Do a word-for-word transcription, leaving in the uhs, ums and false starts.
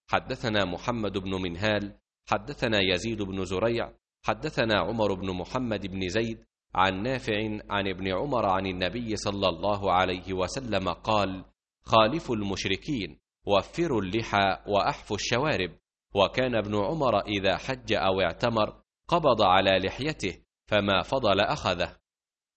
حدثنا محمد بن منهال حدثنا يزيد بن زريع حدثنا عمر بن محمد بن زيد عن نافع عن ابن عمر عن النبي صلى الله عليه وسلم قال: خالفوا المشركين، وفروا اللحى وأحفوا الشوارب. وكان ابن عمر إذا حج أو اعتمر قبض على لحيته، فما فضل أخذه.